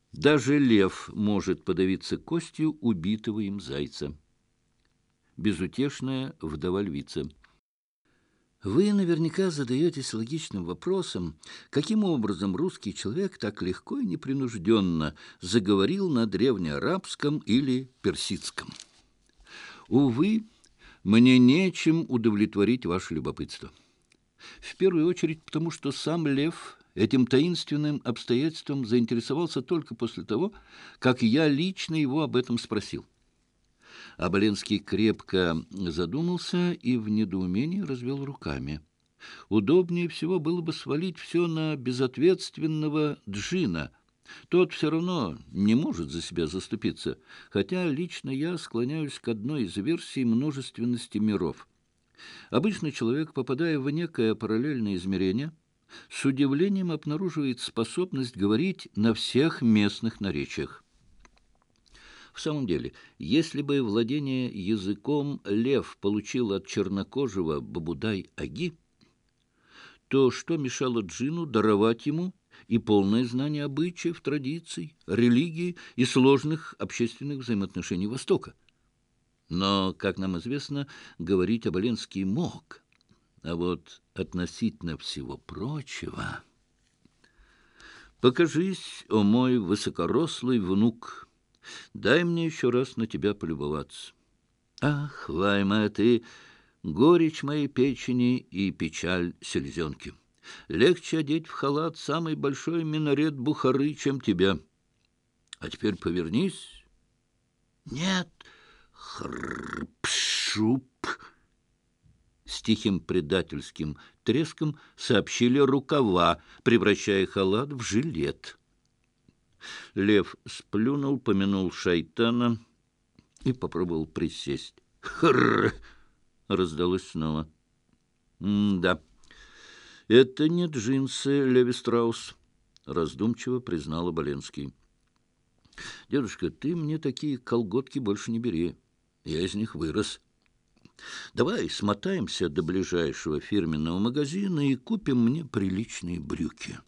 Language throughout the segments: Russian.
Даже лев может подавиться костью убитого им зайца. Безутешная вдова-львица. Вы наверняка задаетесь логичным вопросом, каким образом русский человек так легко и непринужденно заговорил на древнеарабском или персидском. Увы, мне нечем удовлетворить ваше любопытство. В первую очередь потому, что сам лев этим таинственным обстоятельством заинтересовался только после того, как я лично его об этом спросил. Оболенский крепко задумался и в недоумении развел руками. Удобнее всего было бы свалить все на безответственного Джина. Тот все равно не может за себя заступиться, хотя лично я склоняюсь к одной из версий множественности миров. Обычно человек, попадая в некое параллельное измерение, с удивлением обнаруживает способность говорить на всех местных наречиях. В самом деле, если бы владение языком лев получил от чернокожего Бабудай-Аги, то что мешало Джину даровать ему и полное знание обычаев, традиций, религии и сложных общественных взаимоотношений Востока? Но, как нам известно, говорить Оболенский мог. А вот относительно всего прочего... «Покажись, о мой высокорослый внук, дай мне еще раз на тебя полюбоваться. Ах, Вайма, ты горечь моей печени и печаль селезенки. Легче одеть в халат самый большой минарет Бухары, чем тебя. А теперь повернись». «Нет, хрпшуп!» С тихим предательским треском сообщили рукава, превращая халат в жилет. Лев сплюнул, помянул шайтана и попробовал присесть. «Хрррр!» — раздалось снова. «Да, это не джинсы, Леви-Страус», — раздумчиво признал Оболенский. «Дедушка, ты мне такие колготки больше не бери. Я из них вырос. Давай смотаемся до ближайшего фирменного магазина и купим мне приличные брюки».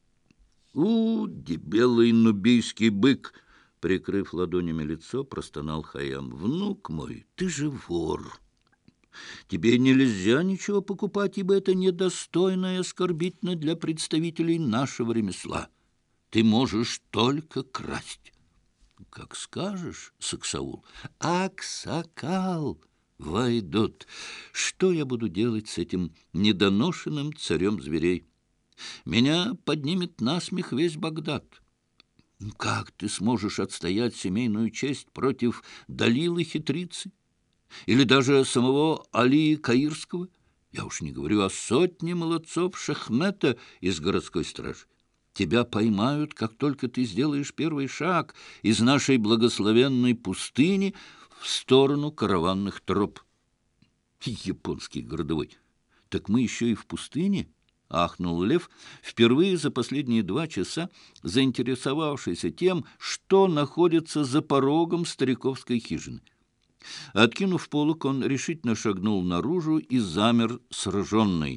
Дебелый нубийский бык!» — прикрыв ладонями лицо, простонал Хайям. «Внук мой, ты же вор! Тебе нельзя ничего покупать, ибо это недостойно и оскорбительно для представителей нашего ремесла. Ты можешь только красть». «Как скажешь, Саксаул». «Аксакал!» «Вайдот, что я буду делать с этим недоношенным царем зверей? Меня поднимет насмех весь Багдад. Как ты сможешь отстоять семейную честь против Далилы-хитрицы? Или даже самого Алии Каирского? Я уж не говорю о сотне молодцов Шахмета из городской стражи. Тебя поймают, как только ты сделаешь первый шаг из нашей благословенной пустыни в сторону караванных троп». «Японский городовой, так мы еще и в пустыне?» — ахнул Лев, впервые за последние 2 часа заинтересовавшийся тем, что находится за порогом стариковской хижины. Откинув полог, он решительно шагнул наружу и замер сраженный.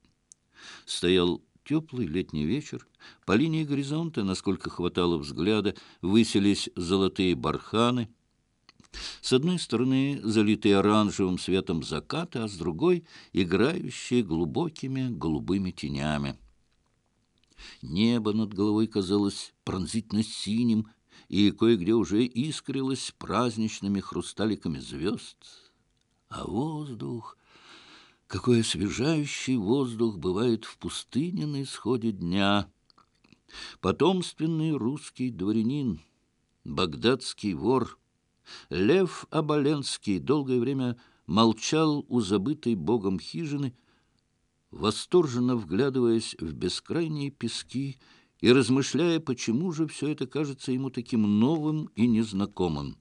Стоял теплый летний вечер. По линии горизонта, насколько хватало взгляда, высились золотые барханы. С одной стороны залитые оранжевым светом заката, а с другой — играющие глубокими голубыми тенями. Небо над головой казалось пронзительно синим, и кое-где уже искрилось праздничными хрусталиками звезд. А воздух... Какой освежающий воздух бывает в пустыне на исходе дня! Потомственный русский дворянин, багдадский вор Лев Оболенский долгое время молчал у забытой Богом хижины, восторженно вглядываясь в бескрайние пески и размышляя, почему же все это кажется ему таким новым и незнакомым.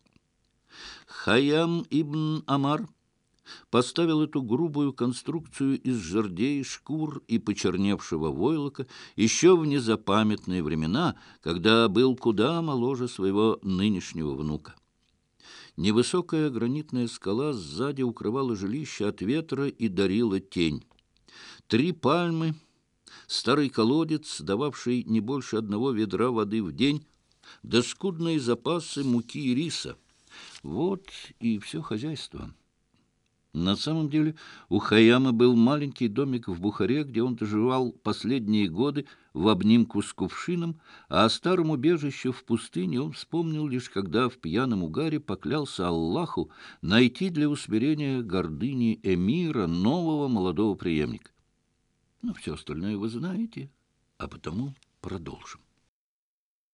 Хайям ибн Амар поставил эту грубую конструкцию из жердей, шкур и почерневшего войлока еще в незапамятные времена, когда был куда моложе своего нынешнего внука. Невысокая гранитная скала сзади укрывала жилище от ветра и дарила тень. 3 пальмы, старый колодец, дававший не больше 1 ведра воды в день, да скудные запасы муки и риса. Вот и все хозяйство. На самом деле у Хайяма был маленький домик в Бухаре, где он доживал последние годы в обнимку с кувшином, а о старом убежище в пустыне он вспомнил лишь когда в пьяном угаре поклялся Аллаху найти для усмирения гордыни эмира нового молодого преемника. Ну, все остальное вы знаете, а потому продолжим.